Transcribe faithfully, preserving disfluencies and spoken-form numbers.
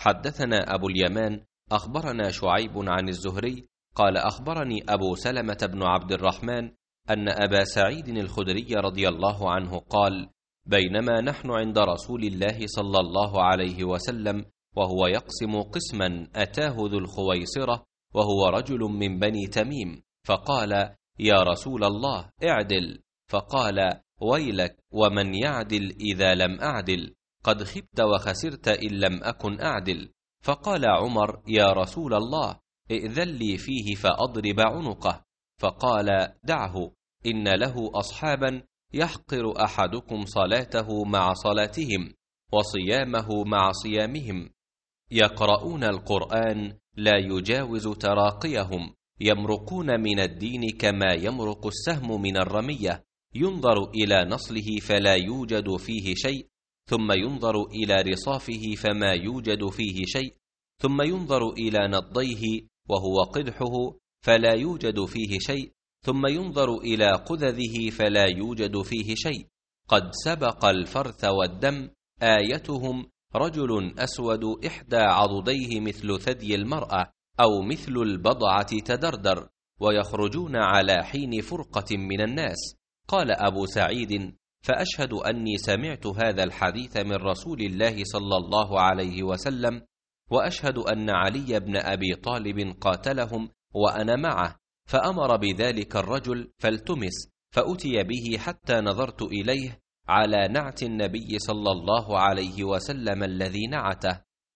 حدثنا أبو اليمان أخبرنا شعيب عن الزهري قال أخبرني أبو سلمة بن عبد الرحمن أن أبا سعيد الخدري رضي الله عنه قال: بينما نحن عند رسول الله صلى الله عليه وسلم وهو يقسم قسما أتاه ذو الخويصرة وهو رجل من بني تميم، فقال: يا رسول الله اعدل. فقال: ويلك ومن يعدل إذا لم أعدل؟ قد خبت وخسرت إن لم أكن أعدل. فقال عمر: يا رسول الله ائذن لي فيه فأضرب عنقه. فقال: دعه، إن له أصحابا يحقر أحدكم صلاته مع صلاتهم وصيامه مع صيامهم، يقرؤون القرآن لا يجاوز تراقيهم، يمرقون من الدين كما يمرق السهم من الرمية، ينظر إلى نصله فلا يوجد فيه شيء، ثم ينظر إلى رصافه فما يوجد فيه شيء، ثم ينظر إلى نضيه وهو قدحه فلا يوجد فيه شيء، ثم ينظر إلى قذذه فلا يوجد فيه شيء، قد سبق الفرث والدم. آيتهم رجل أسود إحدى عضديه مثل ثدي المرأة أو مثل البضعة تدردر، ويخرجون على حين فرقة من الناس. قال أبو سعيد: فأشهد أني سمعت هذا الحديث من رسول الله صلى الله عليه وسلم، وأشهد أن علي بن أبي طالب قاتلهم وأنا معه، فأمر بذلك الرجل فالتمس، فأتي به حتى نظرت إليه على نعت النبي صلى الله عليه وسلم الذي نعته،